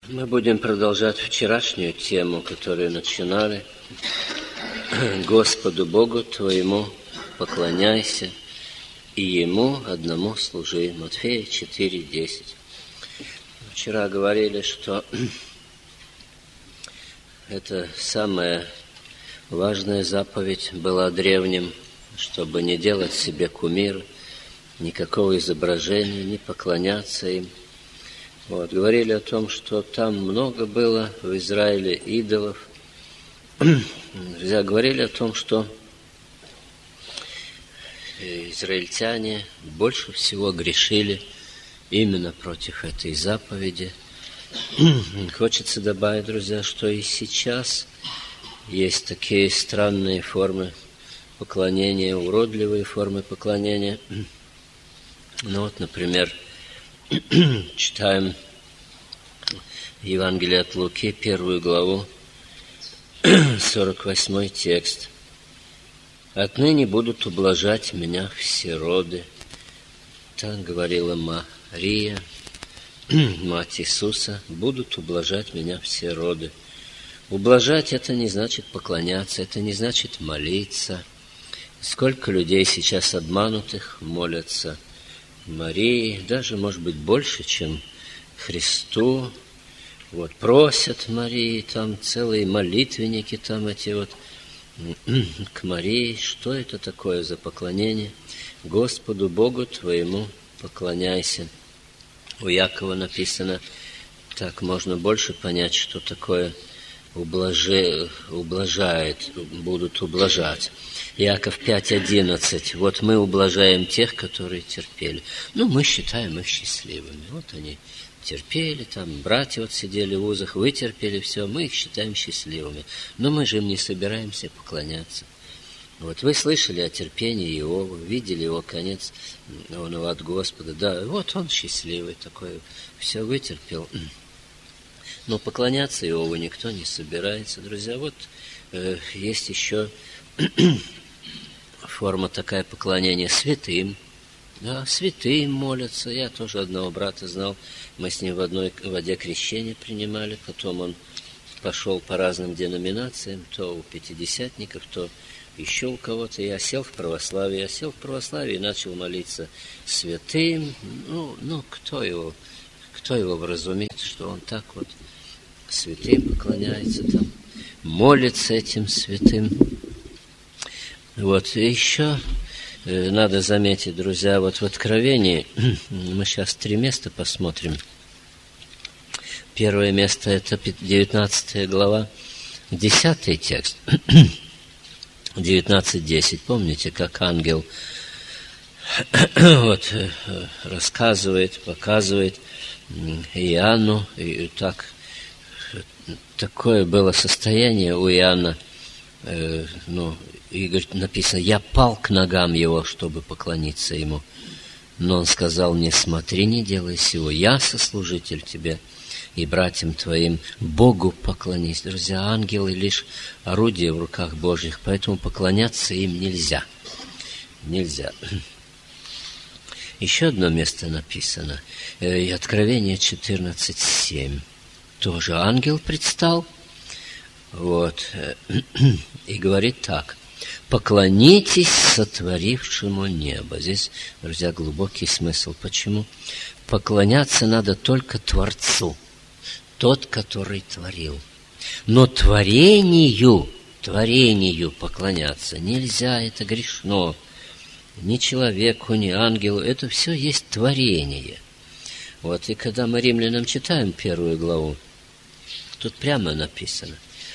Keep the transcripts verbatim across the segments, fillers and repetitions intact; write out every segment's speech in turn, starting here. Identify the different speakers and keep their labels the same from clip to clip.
Speaker 1: Мы будем продолжать вчерашнюю тему, которую начинали. Господу Богу твоему поклоняйся, и Ему одному служи. Матфея четыре десять. Вчера говорили, что это самая важная заповедь была древним, чтобы не делать себе кумира, никакого изображения, не поклоняться им. Вот, говорили о том, что там много было в Израиле идолов. Друзья, говорили о том, что израильтяне больше всего грешили именно против этой заповеди. Хочется добавить, друзья, что и сейчас есть такие странные формы поклонения, уродливые формы поклонения. Ну вот, например, читаем Евангелие от Луки, первую главу, сорок восьмой текст. «Отныне будут ублажать меня все роды». Так говорила Мария, мать Иисуса, «будут ублажать меня все роды». Ублажать – это не значит поклоняться, это не значит молиться. Сколько людей сейчас обманутых молятся Марии, даже, может быть, больше, чем Христу. Вот, просят Марии, там целые молитвенники, там эти вот к Марии. Что это такое за поклонение? Господу Богу твоему поклоняйся. У Якова написано, так можно больше понять, что такое ублажи, ублажает, будут ублажать. Яков пять одиннадцать. Вот мы ублажаем тех, которые терпели. Ну, мы считаем их счастливыми. Вот они терпели, там братья вот сидели в вузах, вытерпели все, мы их считаем счастливыми. Но мы же им не собираемся поклоняться. Вот вы слышали о терпении Иова, видели его конец, он от Господа. Да, вот он счастливый такой, все вытерпел. Но поклоняться Иову никто не собирается, друзья. Вот э, есть еще форма такая поклонения святым. Да, святым молятся. Я тоже одного брата знал. Мы с ним в одной воде крещения принимали. Потом он пошел по разным деноминациям. То у пятидесятников, то еще у кого-то. Я сел в православие. Я сел в православие и начал молиться святым. Ну, ну кто его, кто его вразумит, что он так вот святым поклоняется, там, молится этим святым. Вот, и еще э, надо заметить, друзья, вот в Откровении, мы сейчас три места посмотрим. Первое место – это девятнадцатая глава, десятый текст, девятнадцать десять. Помните, как ангел вот, рассказывает, показывает Иоанну, и так, такое было состояние у Иоанна, э, ну, и говорит, написано, я пал к ногам его, чтобы поклониться ему. Но он сказал, не смотри, не делай сего, я сослужитель тебе и братьям твоим, Богу поклонись. Друзья, ангелы лишь орудия в руках Божьих, поэтому поклоняться им нельзя. Нельзя. Еще одно место написано, и Откровение четырнадцать семь. Тоже ангел предстал, вот, и говорит так. Поклонитесь сотворившему небо. Здесь, друзья, глубокий смысл. Почему? Поклоняться надо только Творцу, тот, который творил. Но творению, творению поклоняться нельзя, это грешно. Ни человеку, ни ангелу, это все есть творение. Вот, и когда мы римлянам читаем первую главу, тут прямо написано,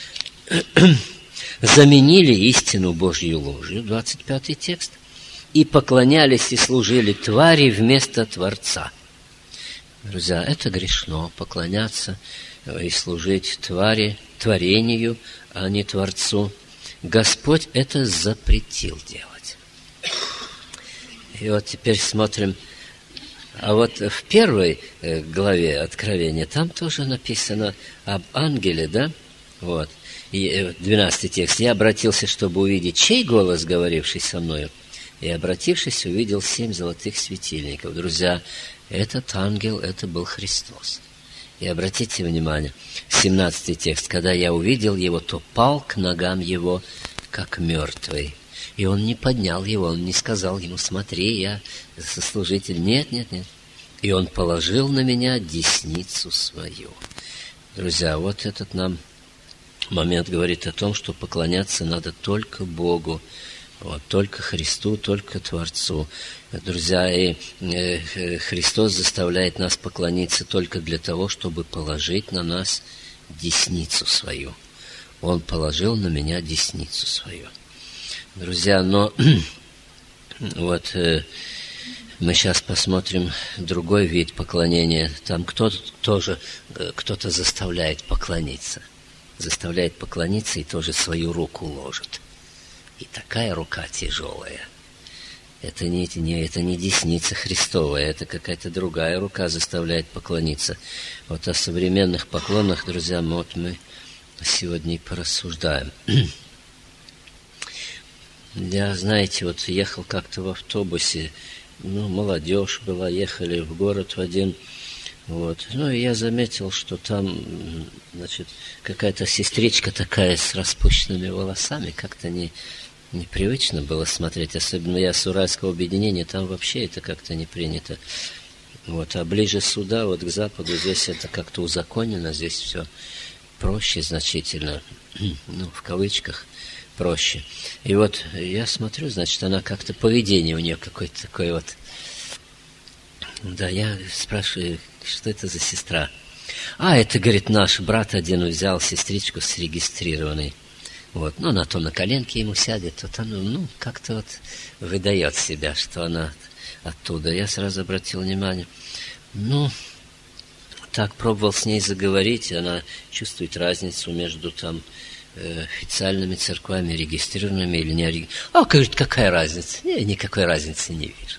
Speaker 1: заменили истину Божью ложью, двадцать пятый текст, и поклонялись и служили твари вместо Творца. Друзья, это грешно, поклоняться и служить твари, творению, а не Творцу. Господь это запретил делать. И вот теперь смотрим, а вот в первой главе Откровения там тоже написано об ангеле, да? Вот. И двенадцатый текст. «Я обратился, чтобы увидеть, чей голос, говоривший со мною, и, обратившись, увидел семь золотых светильников». Друзья, этот ангел, это был Христос. И обратите внимание, семнадцатый текст. Когда я увидел его, то пал к ногам его, как мертвый. И он не поднял его, он не сказал ему: смотри, я сослужитель. Нет, нет, нет. И он положил на меня десницу свою. Друзья, вот этот нам момент говорит о том, что поклоняться надо только Богу, вот, только Христу, только Творцу. Друзья, и э, Христос заставляет нас поклониться только для того, чтобы положить на нас десницу свою. Он положил на меня десницу свою. Друзья, но вот э, мы сейчас посмотрим другой вид поклонения. Там кто-то тоже, кто-то заставляет поклониться. Заставляет поклониться и тоже свою руку ложит. И такая рука тяжелая. Это не, не, это не десница Христовая, это какая-то другая рука заставляет поклониться. Вот о современных поклонах, друзья, вот мы сегодня и порассуждаем. Я, знаете, вот ехал как-то в автобусе, ну, молодежь была, ехали в город в один, вот. Ну, и я заметил, что там, значит, какая-то сестричка такая с распущенными волосами, как-то не, непривычно было смотреть, особенно я с Уральского объединения, там вообще это как-то не принято. Вот. А ближе сюда, вот к западу, здесь это как-то узаконено, здесь все проще значительно, ну, в кавычках, проще. И вот я смотрю, значит, она как-то, поведение у нее какое-то такое вот. Да, я спрашиваю, что это за сестра? А, это, говорит, наш брат один взял сестричку с регистрированной. Вот, ну, она то на коленке ему сядет, то она, ну, как-то вот выдает себя, что она оттуда. Я сразу обратил внимание. Ну, так пробовал с ней заговорить, она чувствует разницу между там официальными церквами, регистрированными или не регистрированными. А, говорит, какая разница? Я никакой разницы не вижу.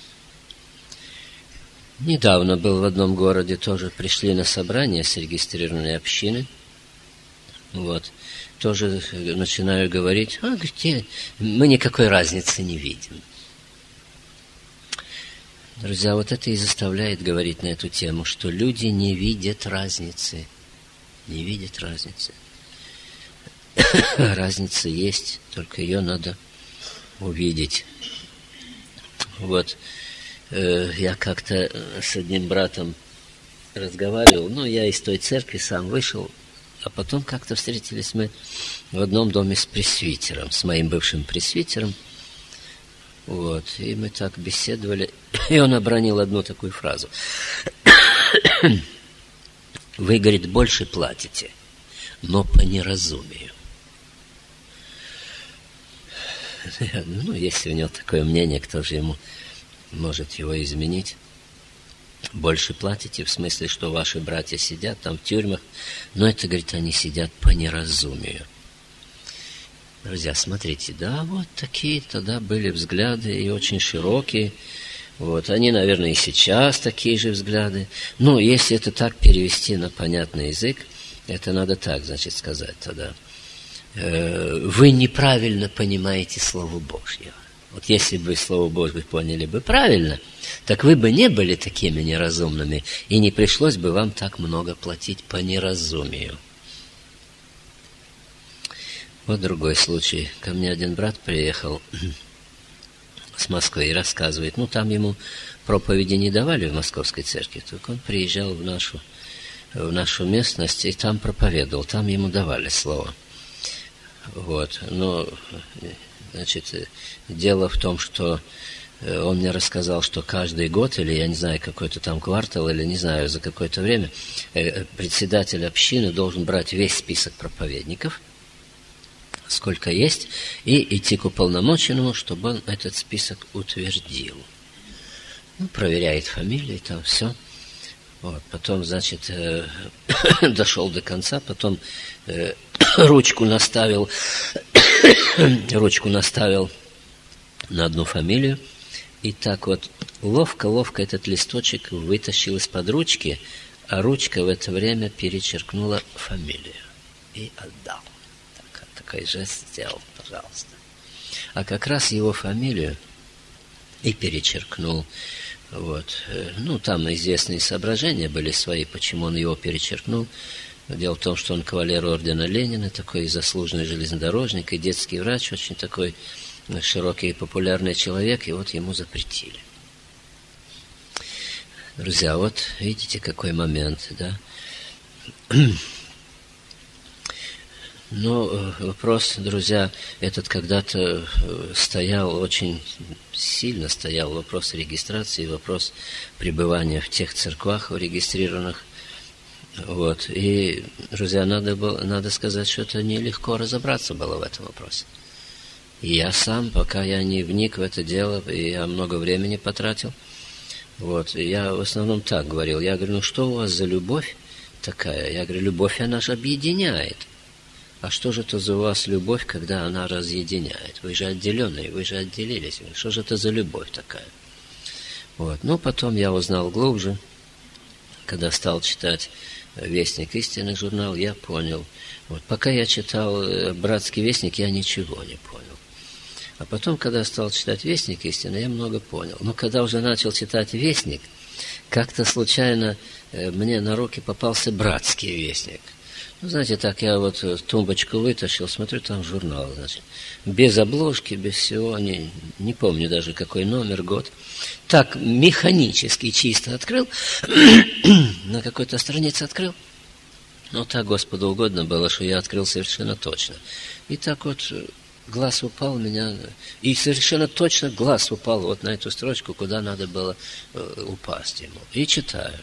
Speaker 1: Недавно был в одном городе, тоже пришли на собрание с регистрированной общины. Вот. Тоже начинаю говорить, а, говорит, мы никакой разницы не видим. Друзья, вот это и заставляет говорить на эту тему, что люди не видят разницы. Не видят разницы. Разница есть, только ее надо увидеть. Вот э, я как-то с одним братом разговаривал, ну, я из той церкви сам вышел, а потом как-то встретились мы в одном доме с пресвитером, с моим бывшим пресвитером. Вот, и мы так беседовали, и он обронил одну такую фразу. Вы, говорит, больше платите, но по неразумию. Ну, если у него такое мнение, кто же ему может его изменить? Больше платите, в смысле, что ваши братья сидят там в тюрьмах, но это, говорит, они сидят по неразумию. Друзья, смотрите, да, вот такие тогда были взгляды, и очень широкие. Вот, они, наверное, и сейчас такие же взгляды. Ну, если это так перевести на понятный язык, это надо так, значит, сказать тогда. Вы неправильно понимаете Слово Божье. Вот если бы Слово Божье поняли бы правильно, так вы бы не были такими неразумными, и не пришлось бы вам так много платить по неразумию. Вот другой случай. Ко мне один брат приехал с Москвы и рассказывает, ну, там ему проповеди не давали в Московской церкви, только он приезжал в нашу, в нашу местность и там проповедовал, там ему давали слово. Вот, но, значит, дело в том, что он мне рассказал, что каждый год, или, я не знаю, какой-то там квартал, или, не знаю, за какое-то время, председатель общины должен брать весь список проповедников, сколько есть, и идти к уполномоченному, чтобы он этот список утвердил. Ну, проверяет фамилии, там все. Вот, потом, значит, э, дошел до конца, потом э, ручку наставил, ручку наставил на одну фамилию, и так вот ловко-ловко этот листочек вытащил из-под ручки, а ручка в это время перечеркнула фамилию и отдал. Так, такой жест сделал, пожалуйста. А как раз его фамилию и перечеркнул. Вот. Ну, там известные соображения были свои, почему он его перечеркнул. Дело в том, что он кавалер ордена Ленина, такой заслуженный железнодорожник и детский врач, очень такой широкий и популярный человек, и вот ему запретили. Друзья, вот видите, какой момент, да? Ну, вопрос, друзья, этот когда-то стоял, очень сильно стоял вопрос регистрации, вопрос пребывания в тех церквах регистрированных. Вот. И, друзья, надо, было, надо сказать, что это нелегко разобраться было в этом вопросе. И я сам, пока я не вник в это дело, и я много времени потратил, вот, и я в основном так говорил. Я говорю, ну что у вас за любовь такая? Я говорю, любовь, она же объединяет. А что же это за у вас любовь, когда она разъединяет? Вы же отделенные, вы же отделились. Что же это за любовь такая? Вот. Ну, потом я узнал глубже, когда стал читать «Вестник истины» журнал, я понял. Вот. Пока я читал «Братский вестник», я ничего не понял. А потом, когда стал читать «Вестник истины», я много понял. Но когда уже начал читать «Вестник», как-то случайно мне на руки попался «Братский вестник». Ну, знаете, так я вот тумбочку вытащил, смотрю, там журнал, значит, без обложки, без всего, не, не помню даже какой номер, год. Так механически чисто открыл, на какой-то странице открыл. Ну, так Господу угодно было, что я открыл совершенно точно. И так вот глаз упал у меня, и совершенно точно глаз упал вот на эту строчку, куда надо было упасть ему. И читаю.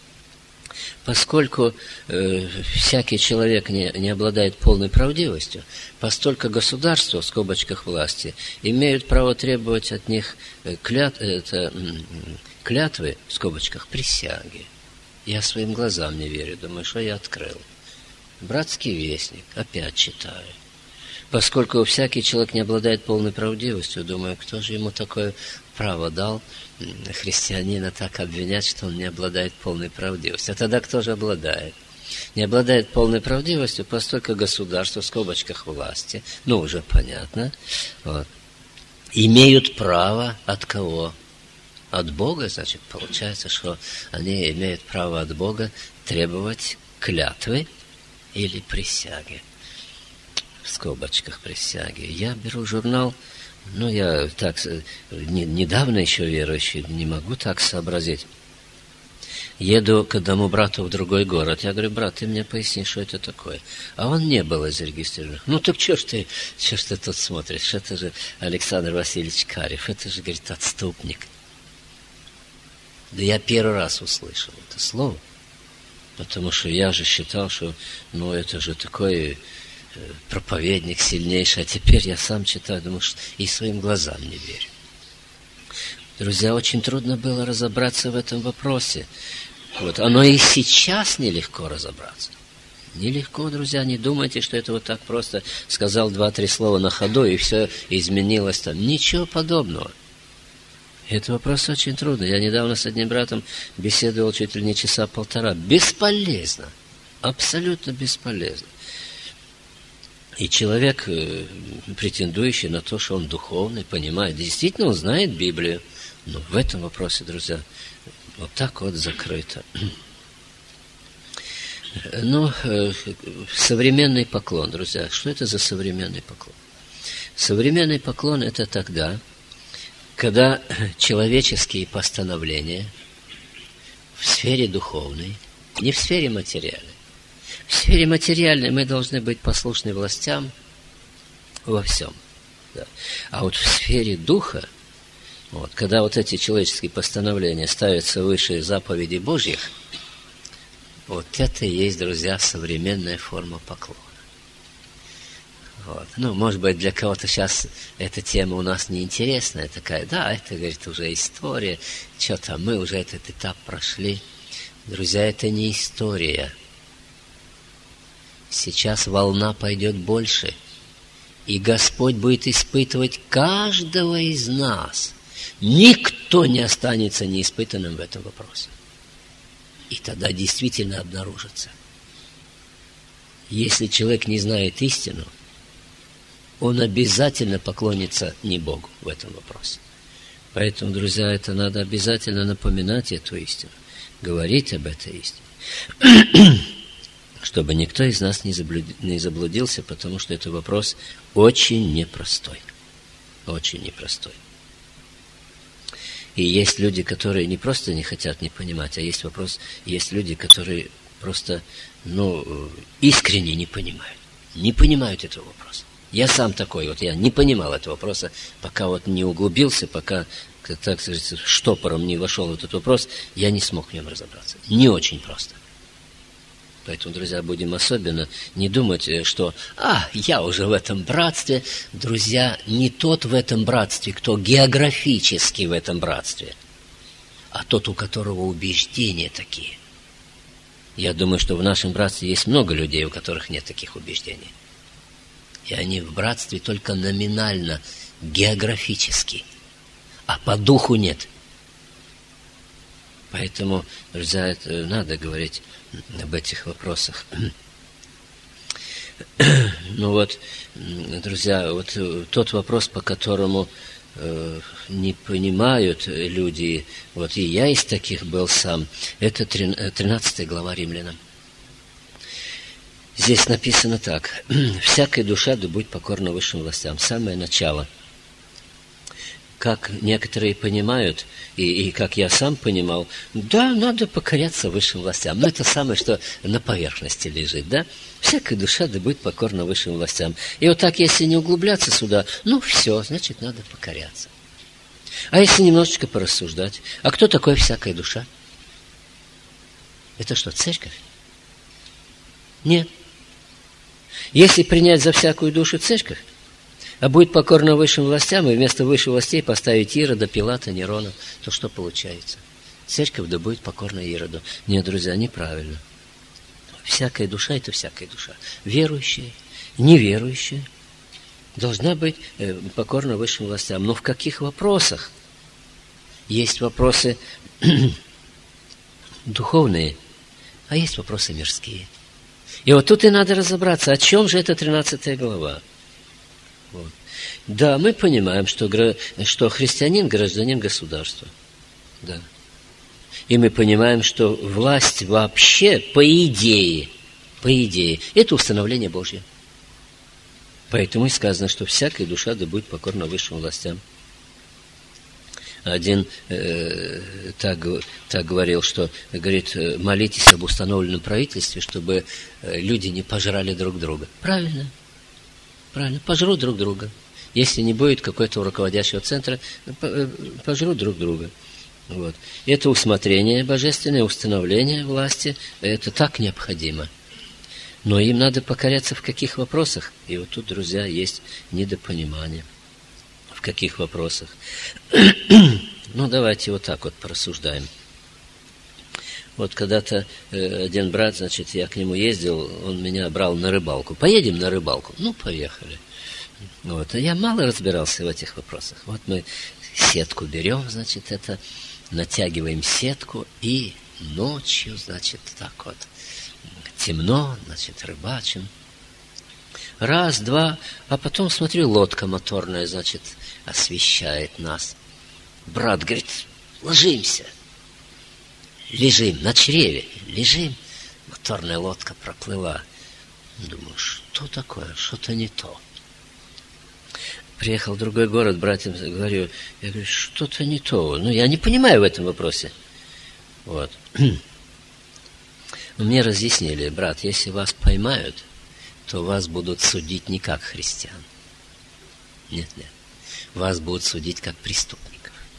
Speaker 1: Поскольку э, всякий человек не, не обладает полной правдивостью, постольку государство, в скобочках власти, имеют право требовать от них клят, это, клятвы, в скобочках, присяги. Я своим глазам не верю, думаю, что я открыл. «Братский вестник», опять читаю. Поскольку всякий человек не обладает полной правдивостью, думаю, кто же ему такое право дал, христианина, так обвинять, что он не обладает полной правдивостью. А тогда кто же обладает? Не обладает полной правдивостью, поскольку государство, в скобочках власти, ну, уже понятно, вот, имеют право от кого? От Бога, значит, получается, что они имеют право от Бога требовать клятвы или присяги. В скобочках присяги. Я беру журнал, ну, я так, не, недавно еще верующий, не могу так сообразить. Еду к одному брату в другой город. Я говорю, брат, ты мне поясни, что это такое. А он не был зарегистрирован. Ну, так что ж ты, что ж ты тут смотришь? Это же Александр Васильевич Карев. Это же, говорит, отступник. Да я первый раз услышал это слово. Потому что я же считал, что, ну, это же такой проповедник сильнейший, а теперь я сам читаю, думаю, что и своим глазам не верю. Друзья, очень трудно было разобраться в этом вопросе. Вот. Оно и сейчас нелегко разобраться. Нелегко, друзья, не думайте, что это вот так просто сказал два-три слова на ходу, и все изменилось там. Ничего подобного. Это вопрос очень трудный. Я недавно с одним братом беседовал чуть ли не часа полтора. Бесполезно. Абсолютно бесполезно. И человек, претендующий на то, что он духовный, понимает, действительно он знает Библию, но в этом вопросе, друзья, вот так вот закрыто. Ну, современный поклон, друзья, что это за современный поклон? Современный поклон – это тогда, когда человеческие постановления в сфере духовной, не в сфере материальной. В сфере материальной мы должны быть послушны властям во всем. Да. А вот в сфере духа, вот, когда вот эти человеческие постановления ставятся выше заповедей Божьих, вот это и есть, друзья, современная форма поклона. Вот. Ну, может быть, для кого-то сейчас эта тема у нас неинтересная такая. Да, это, говорит, уже история. Что-то мы уже этот этап прошли. Друзья, это не история. Сейчас волна пойдет больше, и Господь будет испытывать каждого из нас. Никто не останется неиспытанным в этом вопросе. И тогда действительно обнаружится. Если человек не знает истину, он обязательно поклонится не Богу в этом вопросе. Поэтому, друзья, это надо обязательно напоминать эту истину, говорить об этой истине, чтобы никто из нас не заблудился, потому что это вопрос очень непростой. Очень непростой. И есть люди, которые не просто не хотят не понимать, а есть вопрос, есть люди, которые просто, ну, искренне не понимают. Не понимают этого вопроса. Я сам такой, вот я не понимал этого вопроса, пока вот не углубился, пока, так сказать, штопором не вошел в этот вопрос, я не смог в нем разобраться. Не очень просто. Поэтому, друзья, будем особенно не думать, что «а, я уже в этом братстве». Друзья, не тот в этом братстве, кто географически в этом братстве, а тот, у которого убеждения такие. Я думаю, что в нашем братстве есть много людей, у которых нет таких убеждений. И они в братстве только номинально, географически, а по духу нет. Поэтому, друзья, это надо говорить об этих вопросах. Ну вот, друзья, вот тот вопрос, по которому э, не понимают люди, вот и я из таких был сам, это тринадцатая глава Римлянам. Здесь написано так: «Всякая душа да будет покорна высшим властям». Самое начало. Как некоторые понимают, и, и как я сам понимал, да, надо покоряться высшим властям. Но это самое, что на поверхности лежит, да? Всякая душа да будет покорна высшим властям. И вот так, если не углубляться сюда, ну, все, значит, надо покоряться. А если немножечко порассуждать, а кто такой всякая душа? Это что, церковь? Нет. Если принять за всякую душу церковь, а будет покорна высшим властям, и вместо высших властей поставить Ирода, Пилата, Нерона, то что получается? Церковь да будет покорна Ироду. Нет, друзья, неправильно. Всякая душа – это всякая душа. Верующая, неверующая должна быть покорна высшим властям. Но в каких вопросах? Есть вопросы духовные, а есть вопросы мирские. И вот тут и надо разобраться, о чем же эта тринадцатая глава. Вот. Да, мы понимаем, что, что христианин – гражданин государства. Да. И мы понимаем, что власть вообще, по идее, по идее, это установление Божье. Поэтому и сказано, что всякая душа да будет покорна высшим властям. Один э, так, так говорил, что, говорит, молитесь об установленном правительстве, чтобы люди не пожрали друг друга. Правильно. Правильно. Пожрут друг друга. Если не будет какой-то руководящего центра, пожрут друг друга. Вот. Это усмотрение божественное, установление власти, это так необходимо. Но им надо покоряться в каких вопросах? И вот тут, друзья, есть недопонимание. В каких вопросах? Ну, давайте вот так вот порассуждаем. Вот когда-то э, один брат, значит, я к нему ездил, он меня брал на рыбалку. Поедем на рыбалку? Ну, поехали. Вот. А я мало разбирался в этих вопросах. Вот мы сетку берем, значит, это, натягиваем сетку и ночью, значит, так вот, темно, значит, рыбачим. Раз, два, а потом, смотрю, лодка моторная, значит, освещает нас. Брат говорит, ложимся. Лежим на чреве, лежим. Моторная лодка проплыла. Думаю, что такое, что-то не то. Приехал в другой город, братьям говорю, я говорю, что-то не то. Ну, я не понимаю в этом вопросе. Вот. Мне разъяснили, брат, если вас поймают, то вас будут судить не как христиан. Нет, нет. Вас будут судить как преступников.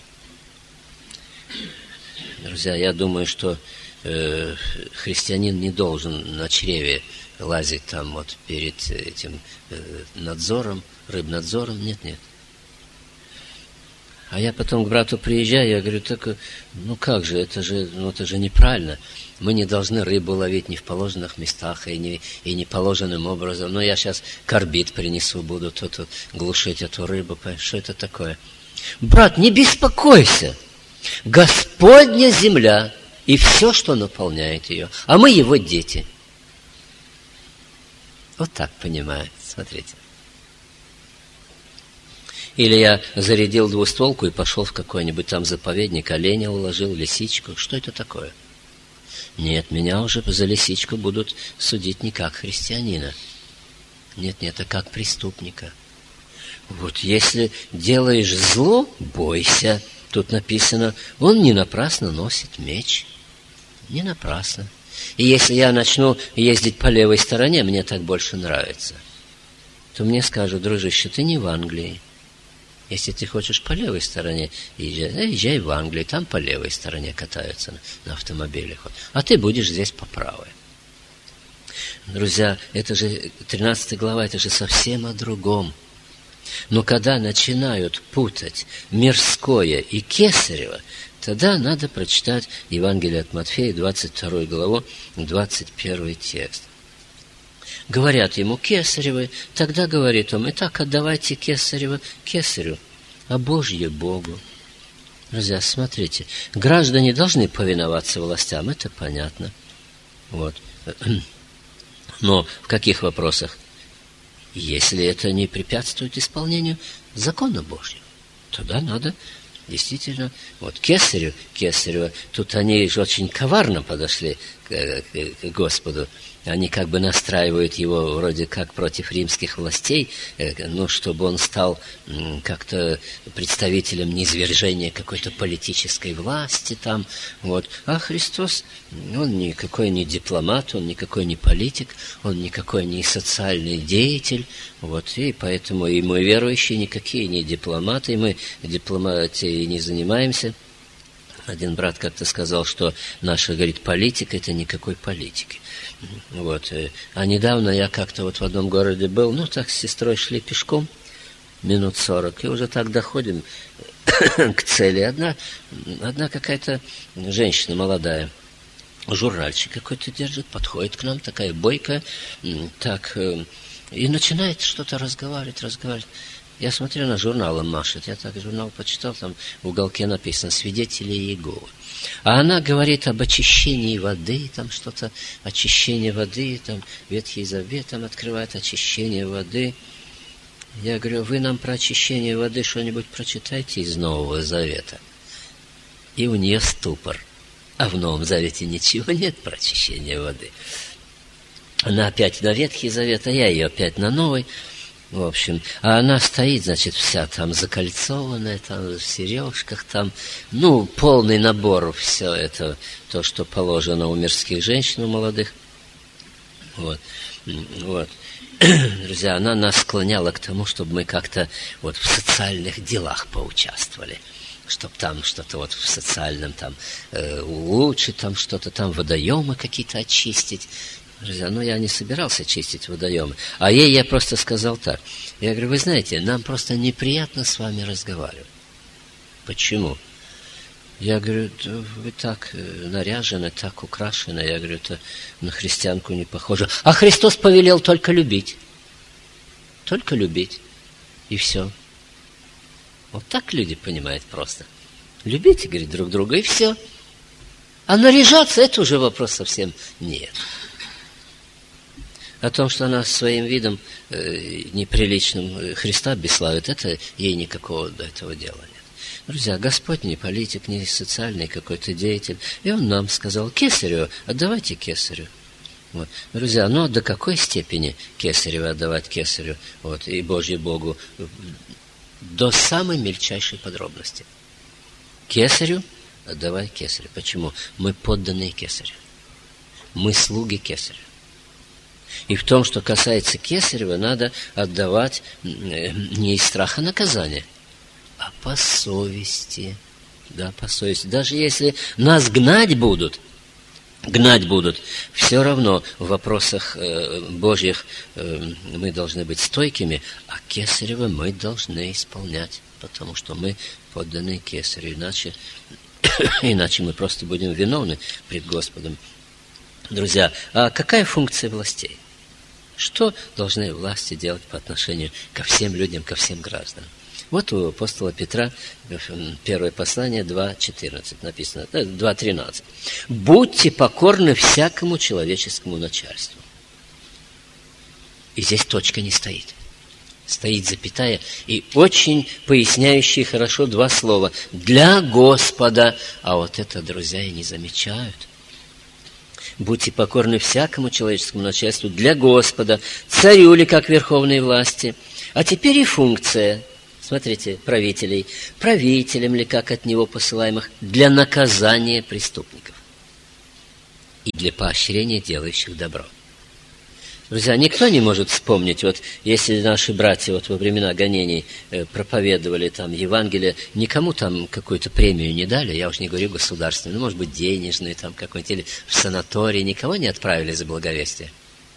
Speaker 1: Друзья, я думаю, что э, христианин не должен на чреве лазить там вот перед этим э, надзором, рыбнадзором. Нет, нет. А я потом к брату приезжаю, я говорю, так, ну как же, это же, ну, это же неправильно. Мы не должны рыбу ловить ни в положенных местах и не, и не положенным образом. Но я сейчас карбид принесу, буду тут вот глушить эту рыбу. Что это такое? Брат, не беспокойся. Господня земля и все, что наполняет ее. А мы его дети. Вот так понимают. Смотрите. Или я зарядил двустволку и пошел в какой-нибудь там заповедник, оленя уложил, лисичку. Что это такое? Нет, меня уже за лисичку будут судить не как христианина. Нет, нет, а как преступника. Вот если делаешь зло, бойся. Тут написано, он не напрасно носит меч. Не напрасно. И если я начну ездить по левой стороне, мне так больше нравится, то мне скажут: дружище, ты не в Англии. Если ты хочешь по левой стороне, езжай, езжай в Англию, там по левой стороне катаются на, на автомобилях. А ты будешь здесь по правой. Друзья, это же тринадцатая глава, это же совсем о другом. Но когда начинают путать мирское и кесарево, тогда надо прочитать Евангелие от Матфея, двадцать вторую главу, двадцать первый текст. Говорят ему: кесарево, тогда говорит он: итак, отдавайте кесарево кесарю, а Божье Богу. Друзья, смотрите, граждане должны повиноваться властям, это понятно. Вот. Но в каких вопросах? Если это не препятствует исполнению закона Божьего, тогда надо действительно, вот кесарю, кесарева, тут они же очень коварно подошли к, к, к Господу. Они как бы настраивают его вроде как против римских властей, ну, чтобы он стал как-то представителем низвержения какой-то политической власти там, вот. А Христос, он никакой не дипломат, он никакой не политик, он никакой не социальный деятель, вот. И поэтому и мы, верующие, никакие не дипломаты, мы дипломатией не занимаемся. Один брат как-то сказал, что наша, говорит, политика – это никакой политики. Вот. А недавно я как-то вот в одном городе был, ну, так с сестрой шли пешком минут сорок, и уже так доходим к цели. Одна, одна какая-то женщина молодая, журнальчик какой-то держит, подходит к нам, такая бойкая, так, и начинает что-то разговаривать, разговаривать. Я смотрю, на журналом машет. Я так журнал почитал, там в уголке написано «Свидетели Иеговы». А она говорит об очищении воды, там что-то, очищение воды, там Ветхий Завет там открывает очищение воды. Я говорю: вы нам про очищение воды что-нибудь прочитайте из Нового Завета. И у нее ступор. А в Новом Завете ничего нет про очищение воды. Она опять на Ветхий Завет, а я ее опять на Новый. В общем, а она стоит, значит, вся там закольцованная, там в сережках, там, ну, полный набор все это, то, что положено у мирских женщин, у молодых. Вот, вот. Друзья, она нас склоняла к тому, чтобы мы как-то вот в социальных делах поучаствовали, чтобы там что-то вот в социальном там э, улучшить, там что-то там, водоемы какие-то очистить. Друзья, ну я не собирался чистить водоемы. А ей я просто сказал так. Я говорю: вы знаете, нам просто неприятно с вами разговаривать. Почему? Я говорю: да вы так наряжены, так украшены. Я говорю: это на христианку не похоже. А Христос повелел только любить. Только любить. И все. Вот так люди понимают просто. Любите, говорит, друг друга, и все. А наряжаться — это уже вопрос совсем нет. О том, что она своим видом э, неприличным Христа бесславит, это ей никакого до этого дела нет. Друзья, Господь не политик, не социальный какой-то деятель. И Он нам сказал: кесарю, отдавайте кесарю. Вот. Друзья, но до какой степени кесарево отдавать кесарю, вот, и Божье Богу? До самой мельчайшей подробности. Кесарю отдавай кесарю. Почему? Мы подданные кесарю. Мы слуги кесаря. И в том, что касается кесарева, надо отдавать не из страха наказания, а по совести. Да, по совести. Даже если нас гнать будут, гнать будут, все равно в вопросах э, Божьих э, мы должны быть стойкими, а кесарева мы должны исполнять, потому что мы подданы кесарю, иначе, иначе мы просто будем виновны пред Господом. Друзья, а какая функция властей? Что должны власти делать по отношению ко всем людям, ко всем гражданам? Вот у апостола Петра первое послание два четырнадцать написано, два тринадцать. «Будьте покорны всякому человеческому начальству». И здесь точка не стоит. стоит запятая, и очень поясняющие хорошо два слова. Для Господа. А вот это, друзья, и не замечают. Будьте покорны всякому человеческому начальству для Господа, царю ли, как верховной власти. А теперь и функция, смотрите, правителей. Правителям ли, как от него посылаемых, для наказания преступников и для поощрения делающих добро. Друзья, никто не может вспомнить, вот если наши братья вот во времена гонений э, проповедовали там Евангелие, никому там какую-то премию не дали, я уж не говорю государственную, ну, может быть, денежную там какой-нибудь, или в санаторий, никого не отправили за благовестие?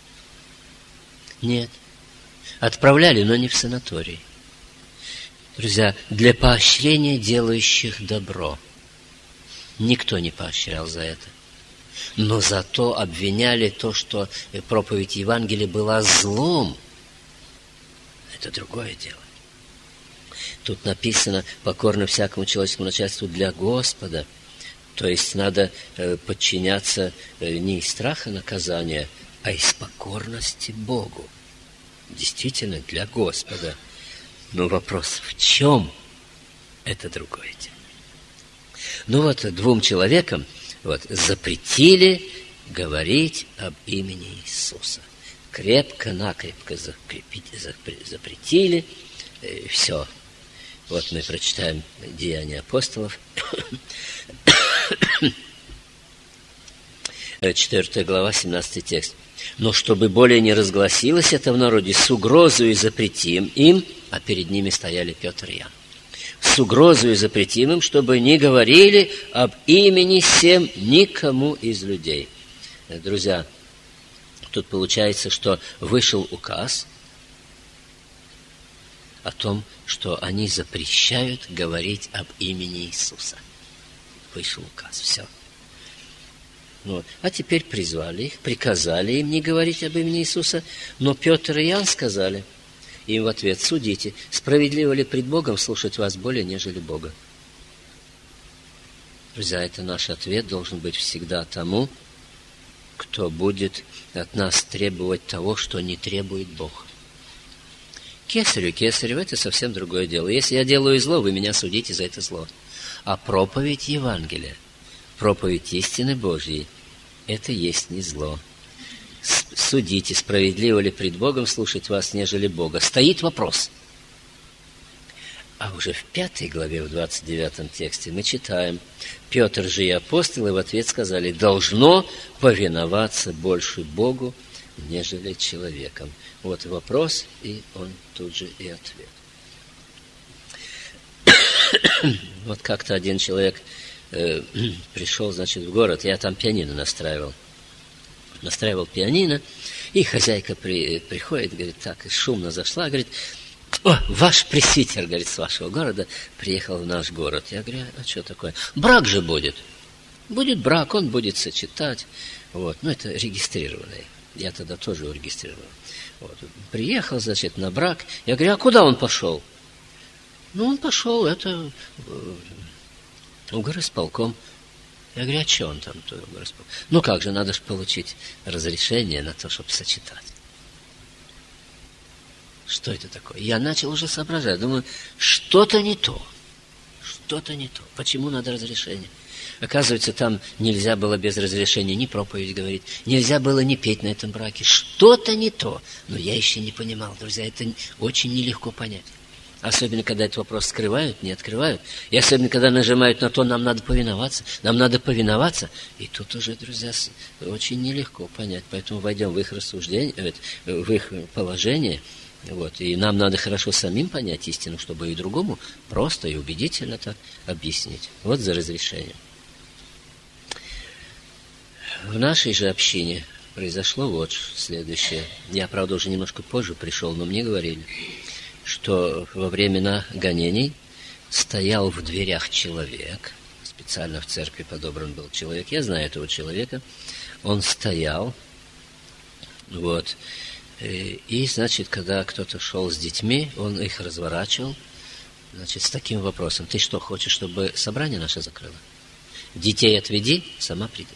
Speaker 1: Нет. Отправляли, но не в санаторий. Друзья, для поощрения делающих добро. Никто не поощрял за это. Но зато обвиняли то, что проповедь Евангелия была злом. Это другое дело. Тут написано «покорно всякому человеческому начальству для Господа». То есть надо подчиняться не из страха наказания, а из покорности Богу. Действительно, для Господа. Но вопрос в чем? Это другое дело. Ну вот, двум человекам Вот, запретили говорить об имени Иисуса. Крепко-накрепко запретили. И все. Вот мы прочитаем Деяния апостолов. четвёртая глава, семнадцатый текст. «Но чтобы более не разгласилось это в народе, с угрозой запретим им», а перед ними стояли Петр и Иоанн, с угрозой запретим им, чтобы не говорили об имени сем никому из людей. Друзья, тут получается, что вышел указ о том, что они запрещают говорить об имени Иисуса. Вышел указ, все. Вот. А теперь призвали их, приказали им не говорить об имени Иисуса, но Петр и Иоанн сказали им в ответ: судите, справедливо ли пред Богом слушать вас более, нежели Бога? Друзья, это наш ответ должен быть всегда тому, кто будет от нас требовать того, что не требует Бог. Кесарю, кесарю, это совсем другое дело. Если я делаю зло, вы меня судите за это зло. А проповедь Евангелия, проповедь истины Божьей, это есть не зло. Судите, справедливо ли пред Богом слушать вас, нежели Бога. Стоит вопрос. А уже в пятой главе, в двадцать девятом тексте мы читаем: Петр же и апостолы в ответ сказали: должно повиноваться больше Богу, нежели человеком. Вот вопрос, и он тут же и ответ. Вот как-то один человек э, пришел, значит, в город, я там пианино настраивал. Настраивал пианино, и хозяйка при, приходит, говорит, так, шумно зашла, говорит: о, ваш пресвитер, говорит, с вашего города приехал в наш город. Я говорю: а что такое? Брак же будет. Будет брак, он будет сочетать. Вот. Ну, это регистрированное. Я тогда тоже его регистрировал. Вот. Приехал, значит, на брак. Я говорю: а куда он пошел? Ну, он пошел, это в горосполком. Я говорю: а что он там? Ну, как же, надо же получить разрешение на то, чтобы сочетать. Что это такое? Я начал уже соображать. Думаю, что-то не то. Что-то не то. Почему надо разрешение? Оказывается, там нельзя было без разрешения ни проповедь говорить, нельзя было ни петь на этом браке. Что-то не то. Но я еще не понимал, друзья, это очень нелегко понять. Особенно, когда этот вопрос скрывают, не открывают. И особенно, когда нажимают на то, нам надо повиноваться, нам надо повиноваться. И тут уже, друзья, очень нелегко понять. Поэтому войдем в их рассуждение, в их положение. Вот. И нам надо хорошо самим понять истину, чтобы и другому просто и убедительно так объяснить. Вот за разрешением. В нашей же общине произошло вот следующее. Я, правда, уже немножко позже пришел, но мне говорили, что во времена гонений стоял в дверях человек, специально в церкви подобран был человек, я знаю этого человека, он стоял, вот, и, и значит, когда кто-то шел с детьми, он их разворачивал, значит, с таким вопросом: ты что, хочешь, чтобы собрание наше закрыло? Детей отведи, сама приди.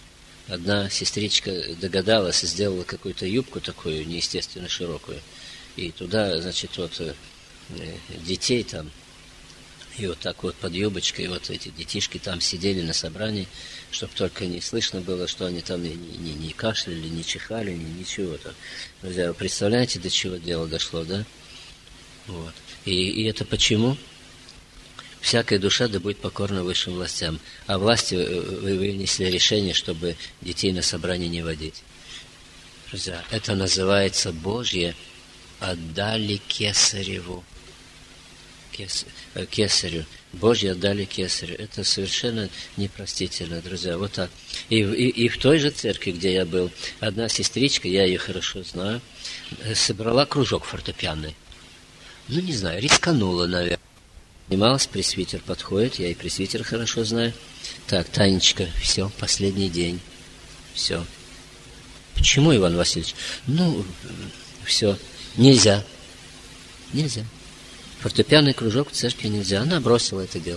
Speaker 1: Одна сестричка догадалась и сделала какую-то юбку такую неестественно широкую. и туда, значит, вот детей там, и вот так вот под юбочкой, вот эти детишки там сидели на собрании, чтобы только не слышно было, что они там не, не, не кашляли, не чихали, ни, ничего там. Друзья, вы представляете, до чего дело дошло, да? Вот. И, и это почему? Всякая душа да будет покорна высшим властям. А власти вы вынесли решение, чтобы детей на собрание не водить. Друзья, это называется Божье отдали Кесареву. Кес, кесарю. Божье отдали Кесарю. Это совершенно непростительно, друзья. Вот так. И, и, и в той же церкви, где я был, одна сестричка, я ее хорошо знаю, собрала кружок фортепианный. Ну, не знаю, рисканула, наверное. Занималась, пресвитер подходит, я и пресвитер хорошо знаю. Так, Танечка, все, последний день. Все. Почему, Иван Васильевич? Ну, все. Нельзя. Нельзя. Фортепианный кружок в церкви нельзя. Она бросила это делать.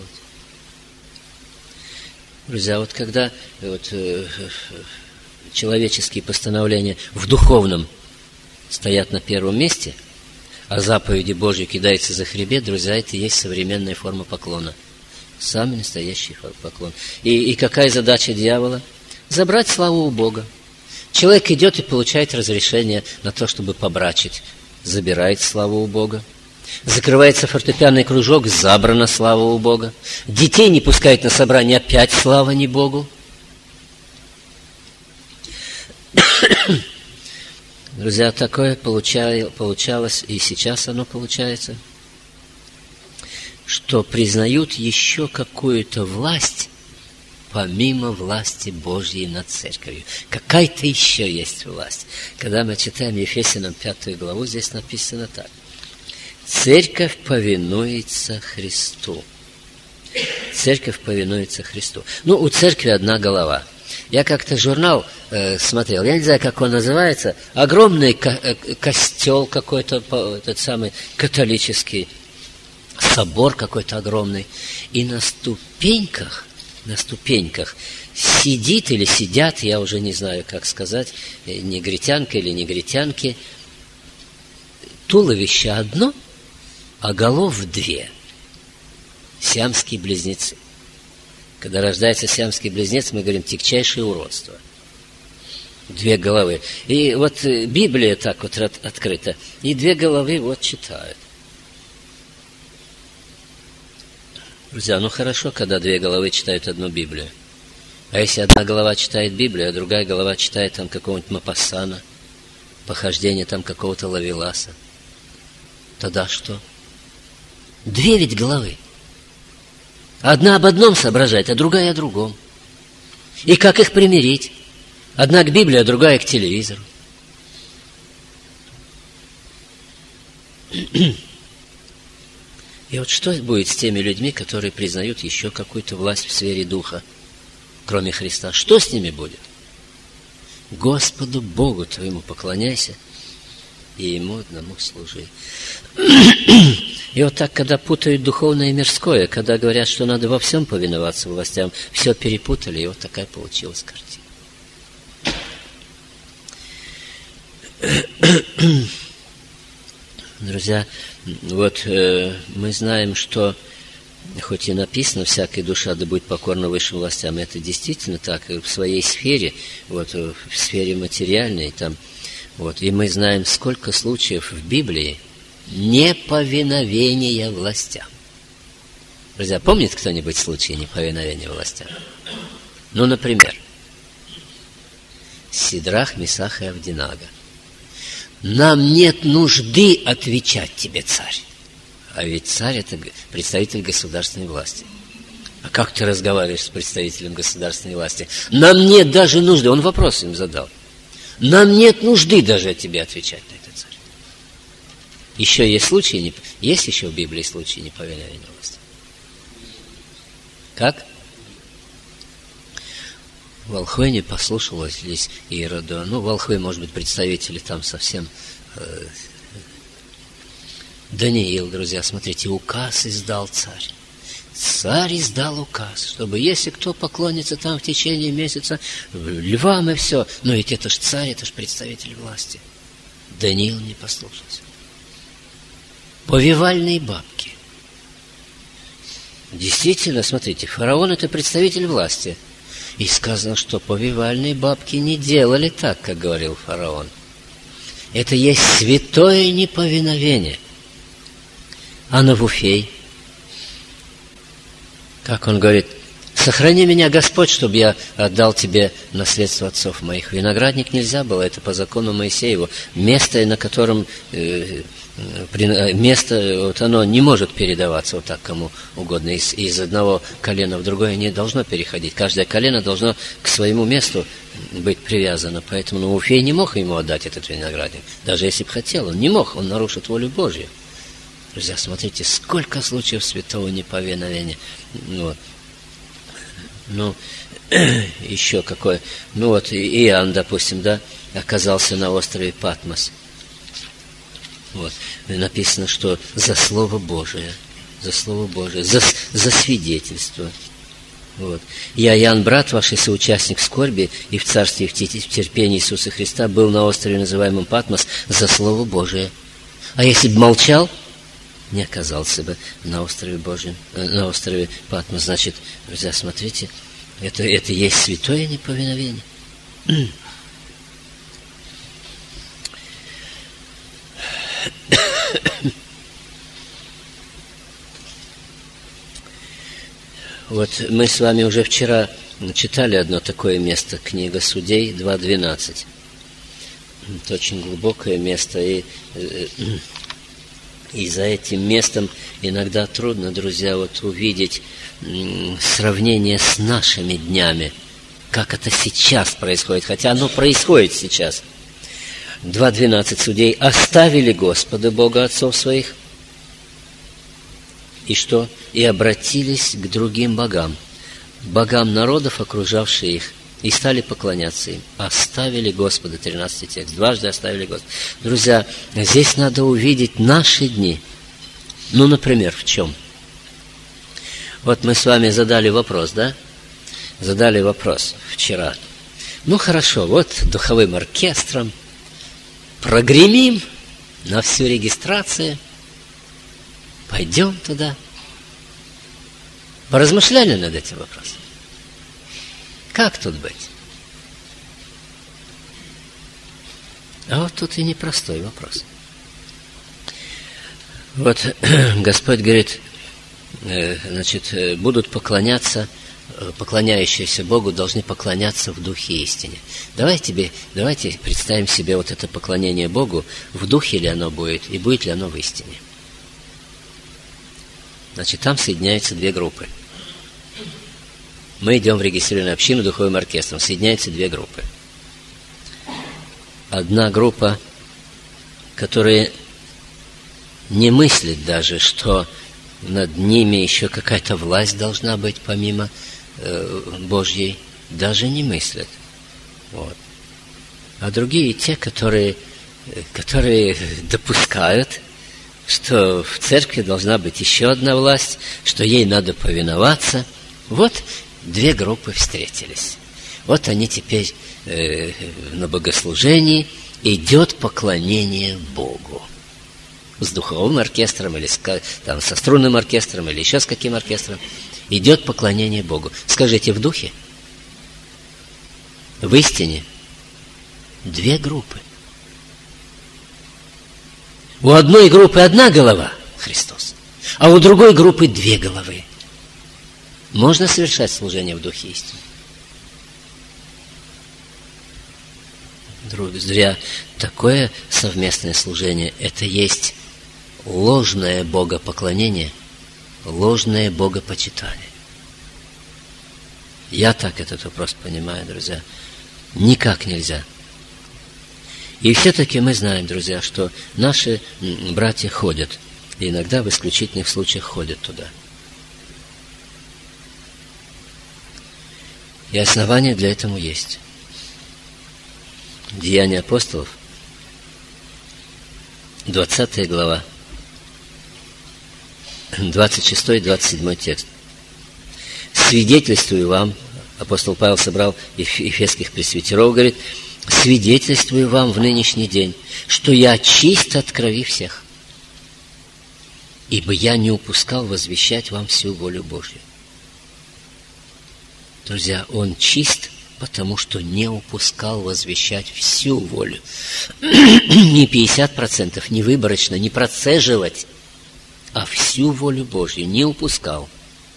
Speaker 1: Друзья, вот когда вот, э, человеческие постановления в духовном стоят на первом месте, а заповеди Божьи кидаются за хребет, друзья, это и есть современная форма поклона. Самый настоящий поклон. И, и какая задача дьявола? Забрать славу у Бога. Человек идет и получает разрешение на то, чтобы побрачить. Забирает славу у Бога. Закрывается фортепианный кружок, забрана слава у Бога. Детей не пускают на собрание, опять слава не Богу. Друзья, такое получалось, и сейчас оно получается, что признают еще какую-то власть, помимо власти Божьей над церковью. Какая-то еще есть власть. Когда мы читаем Ефесянам пятую главу, здесь написано так. Церковь повинуется Христу. Церковь повинуется Христу. Ну, у церкви одна голова. Я как-то журнал э, смотрел, я не знаю, как он называется, огромный ко- э, костел какой-то, этот самый католический, собор какой-то огромный, и на ступеньках, на ступеньках сидит или сидят, я уже не знаю, как сказать, негритянка или негритянки, туловище одно, а голов две. Сиамские близнецы. Когда рождается сиамский близнец, мы говорим тягчайшее уродство. Две головы. И вот Библия так вот открыта. И две головы вот читают. Друзья, ну хорошо, когда две головы читают одну Библию. А если одна голова читает Библию, а другая голова читает там какого-нибудь Мапассана, похождение там какого-то Лавеласа, тогда что? Две ведь головы. Одна об одном соображает, а другая о другом. И как их примирить? Одна к Библии, а другая к телевизору. И вот что будет с теми людьми, которые признают еще какую-то власть в сфере духа, кроме Христа? Что с ними будет? Господу Богу твоему поклоняйся и Ему одному служи. И вот так, когда путают духовное и мирское, когда говорят, что надо во всем повиноваться властям, все перепутали, и вот такая получилась картина. Друзья, вот э, мы знаем, что хоть и написано, всякая душа да будет покорна высшим властям, это действительно так, в своей сфере, вот в сфере материальной, там, вот, и мы знаем, сколько случаев в Библии неповиновения властям. Друзья, помнит кто-нибудь случаи неповиновения властям? Ну, например, Сидрах, Месах и Авдинага. Нам нет нужды отвечать тебе, царь. А ведь царь – это представитель государственной власти. А как ты разговариваешь с представителем государственной власти? Нам нет даже нужды. Он вопрос им задал. Нам нет нужды даже от тебя отвечать на это, царь. Еще есть случаи, есть еще в Библии случаи неповиновения власти. Как? Волхвы не послушалась здесь Ирода. Ну, волхвы, может быть, представители там совсем... Э, Даниил, друзья, смотрите, указ издал царь. Царь издал указ, чтобы если кто поклонится там в течение месяца львам и все. Но ведь это ж царь, это ж представитель власти. Даниил не послушался. Повивальные бабки. Действительно, смотрите, фараон – это представитель власти. И сказано, что повивальные бабки не делали так, как говорил фараон. Это есть святое неповиновение. А Навуфей, как он говорит: сохрани меня, Господь, чтобы я отдал тебе наследство отцов моих. Виноградник нельзя было, это по закону Моисееву. Место, на котором э, место, вот оно не может передаваться вот так кому угодно. Из, из одного колена в другое не должно переходить. Каждое колено должно к своему месту быть привязано. Поэтому Навуфей не мог ему отдать этот виноградник. Даже если бы хотел, он не мог, он нарушит волю Божью. Друзья, смотрите, сколько случаев святого неповиновения. Вот. Ну, еще какое. Ну вот Иоанн, допустим, да, оказался на острове Патмос. Вот. И написано, что за Слово Божие, за Слово Божие, за, за свидетельство. Вот. Я, Иоанн, брат ваш и соучастник в скорби и в царстве и в терпении Иисуса Христа, был на острове, называемом Патмос, за Слово Божие. А если бы молчал, не оказался бы на острове Божьем, на острове Патмос. Значит, друзья, смотрите, это, это есть святое неповиновение. Вот мы с вами уже вчера читали одно такое место, книга Судей два двенадцать. Это очень глубокое место, и И за этим местом иногда трудно, друзья, вот увидеть м, сравнение с нашими днями, как это сейчас происходит, хотя оно происходит сейчас. два двенадцать Судей оставили Господа, Бога отцов своих, и что? И обратились к другим богам, богам народов, окружавших их, и стали поклоняться им. Оставили Господа, тринадцатый текст. Дважды оставили Господа. Друзья, здесь надо увидеть наши дни. Ну, например, в чем? Вот мы с вами задали вопрос, да? Задали вопрос вчера. Ну, хорошо, вот духовым оркестром прогремим на всю регистрацию. Пойдем туда. Поразмышляли над этим вопросом? Как тут быть? А вот тут и непростой вопрос. Вот Господь говорит, значит, будут поклоняться, поклоняющиеся Богу должны поклоняться в духе и истине. Давайте, давайте представим себе вот это поклонение Богу, в духе ли оно будет, и будет ли оно в истине. Значит, там соединяются две группы. Мы идем в регистрированную общину духовым оркестром. Соединяются две группы. Одна группа, которая не мыслит даже, что над ними еще какая-то власть должна быть помимо э, Божьей, даже не мыслят. Вот. А другие те, которые, которые допускают, что в церкви должна быть еще одна власть, что ей надо повиноваться. Вот две группы встретились. Вот они теперь э, на богослужении, идет поклонение Богу. С духовым оркестром, или с, там, со струнным оркестром, или еще с каким оркестром. Идет поклонение Богу. Скажите, в духе? В истине? Две группы. У одной группы одна голова, Христос, а у другой группы две головы. Можно совершать служение в духе истины? Друзья, такое совместное служение – это есть ложное богопоклонение, ложное богопочитание. Я так этот вопрос понимаю, друзья. Никак нельзя. И все-таки мы знаем, друзья, что наши братья ходят, и иногда в исключительных случаях ходят туда. И основания для этого есть. Деяния апостолов, двадцатая глава, двадцать шестой двадцать седьмой текст. «Свидетельствую вам», апостол Павел собрал ефесских пресвитеров, говорит, «свидетельствую вам в нынешний день, что я чист от крови всех». ибо я не упускал возвещать вам всю волю Божью. Друзья, Он чист, потому что не упускал возвещать всю волю. Не пятьдесят процентов, не выборочно, не процеживать, а всю волю Божью не упускал.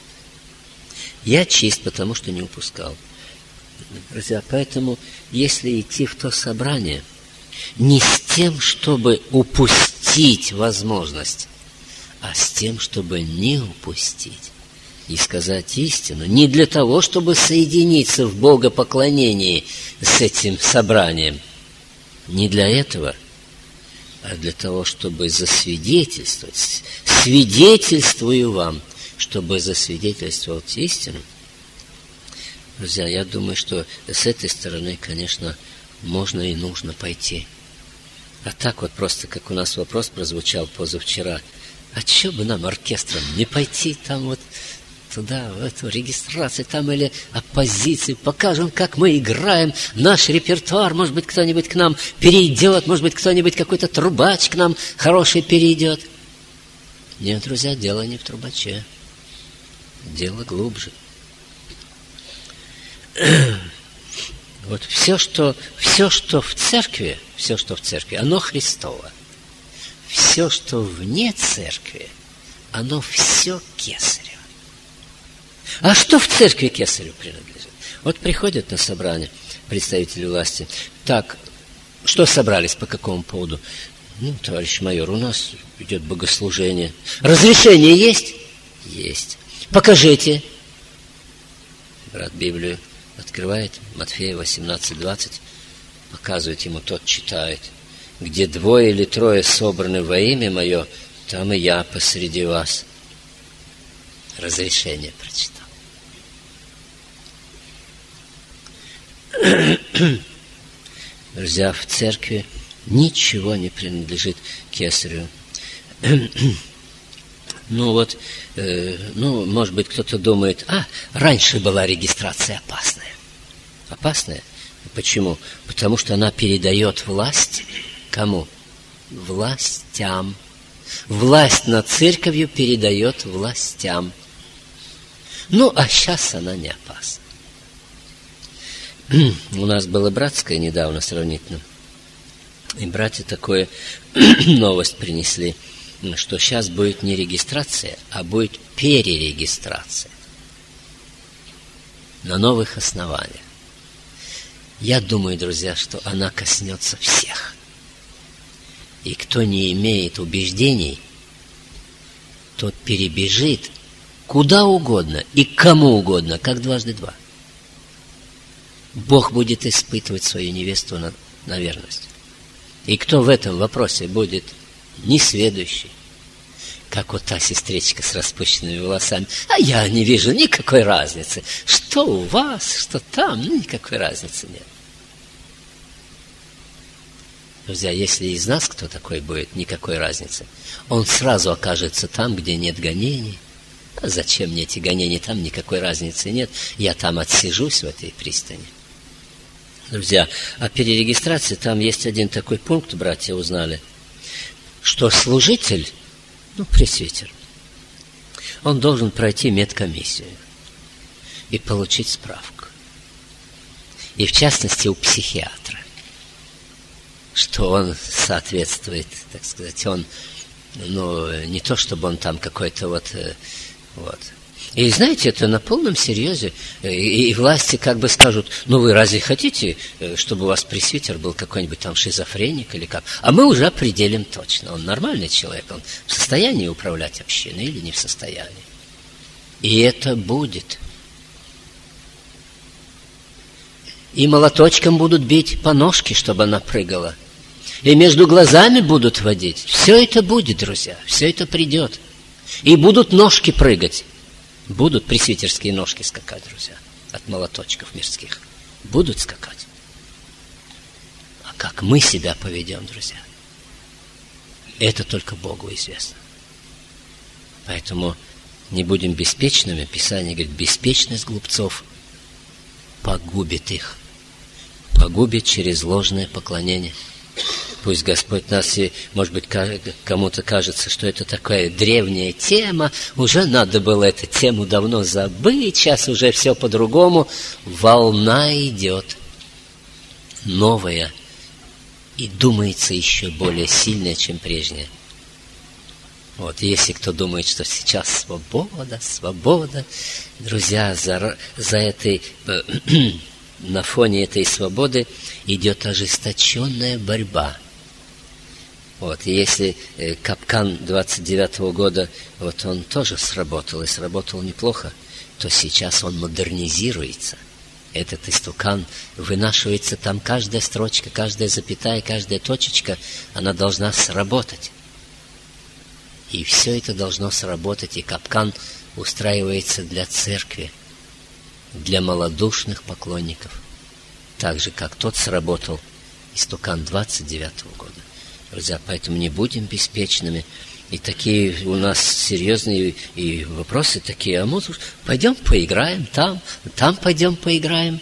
Speaker 1: Я чист, потому что не упускал. Друзья, поэтому, если идти в то собрание, не с тем, чтобы упустить возможность, а с тем, чтобы не упустить и сказать истину, не для того, чтобы соединиться в богопоклонении с этим собранием, не для этого, а для того, чтобы засвидетельствовать. Свидетельствую вам, чтобы засвидетельствовать истину. Друзья, я думаю, что с этой стороны, конечно, можно и нужно пойти. А так вот просто, как у нас вопрос прозвучал позавчера, а что бы нам, оркестром, не пойти там вот туда, в эту регистрацию, там или оппозицию, покажем, как мы играем, наш репертуар, может быть, кто-нибудь к нам перейдет, может быть, кто-нибудь, какой-то трубач к нам хороший перейдет. Нет, друзья, дело не в трубаче, дело глубже. Вот все, что, все, что в церкви, все, что в церкви, оно Христово. Все, что вне церкви, оно все кесарево. А что в церкви кесарю принадлежит? Вот приходят на собрание представители власти. Так, что собрались, по какому поводу? Ну, товарищ майор, у нас идет богослужение. Разрешение есть? Есть. Покажите. Брат Библию открывает, Матфея восемнадцать двадцать, показывает ему, тот читает. Где двое или трое собраны во имя мое, там и я посреди вас. Разрешение прочитал. Друзья, в церкви ничего не принадлежит кесарю. Ну вот, э, ну, может быть, кто-то думает, а, раньше была регистрация опасная. Опасная? Почему? Потому что она передает власть кому? Властям. Власть над церковью передает властям. Ну, а сейчас она не опасна. У нас было братское недавно сравнительно. И братья такую новость принесли, что сейчас будет не регистрация, а будет перерегистрация на новых основаниях. Я думаю, друзья, что она коснется всех. И кто не имеет убеждений, тот перебежит куда угодно и кому угодно, как дважды два. Бог будет испытывать свою невесту на, на верность. И кто в этом вопросе будет несведущий, как вот та сестричка с распущенными волосами, а я не вижу никакой разницы. Что у вас, что там, ну, никакой разницы нет. Друзья, если из нас кто такой будет, никакой разницы, он сразу окажется там, где нет гонений. А зачем мне эти гонения? Там никакой разницы нет. Я там отсижусь в этой пристани. Друзья, о перерегистрации там есть один такой пункт, братья узнали, что служитель, ну, пресвитер, он должен пройти медкомиссию и получить справку. И в частности у психиатра, что он соответствует, так сказать, он, ну, не то чтобы он там какой-то вот, вот. И знаете, это на полном серьезе. И, и власти как бы скажут, ну вы разве хотите, чтобы у вас пресвитер был какой-нибудь там шизофреник или как? А мы уже определим точно, он нормальный человек, он в состоянии управлять общиной или не в состоянии. И это будет. И молоточком будут бить по ножке, чтобы она прыгала. И между глазами будут водить. Все это будет, друзья, все это придет. И будут ножки прыгать. Будут пресвитерские ножки скакать, друзья, от молоточков мирских. Будут скакать. А как мы себя поведем, друзья, это только Богу известно. Поэтому не будем беспечными. Писание говорит, беспечность глупцов погубит их. Погубит через ложное поклонение. пусть Господь нас, и, может быть, кому-то кажется, что это такая древняя тема, уже надо было эту тему давно забыть, сейчас уже все по-другому. Волна идет, новая, и думается еще более сильная, чем прежняя. Вот, если кто думает, что сейчас свобода, свобода, друзья, за, за этой, на фоне этой свободы идет ожесточенная борьба. Вот, и если э, капкан двадцать девятого года, вот он тоже сработал, и сработал неплохо, то сейчас он модернизируется. Этот истукан вынашивается, там каждая строчка, каждая запятая, каждая точечка, она должна сработать. И все это должно сработать, и капкан устраивается для церкви, для малодушных поклонников, так же, как тот сработал истукан двадцать девятого года. Друзья, поэтому не будем беспечными. И такие у нас серьезные и вопросы такие, а мы пойдем поиграем там, там пойдем поиграем.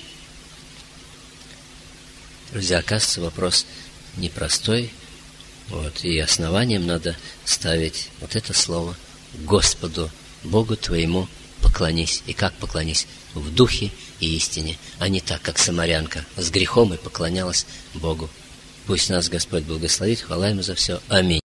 Speaker 1: Друзья, оказывается, вопрос непростой. Вот, и основанием надо ставить вот это слово: Господу, Богу твоему поклонись. И как поклонись? В духе и истине, а не так, как самарянка с грехом и поклонялась Богу. Пусть нас Господь благословит. Хвала Ему за все. Аминь.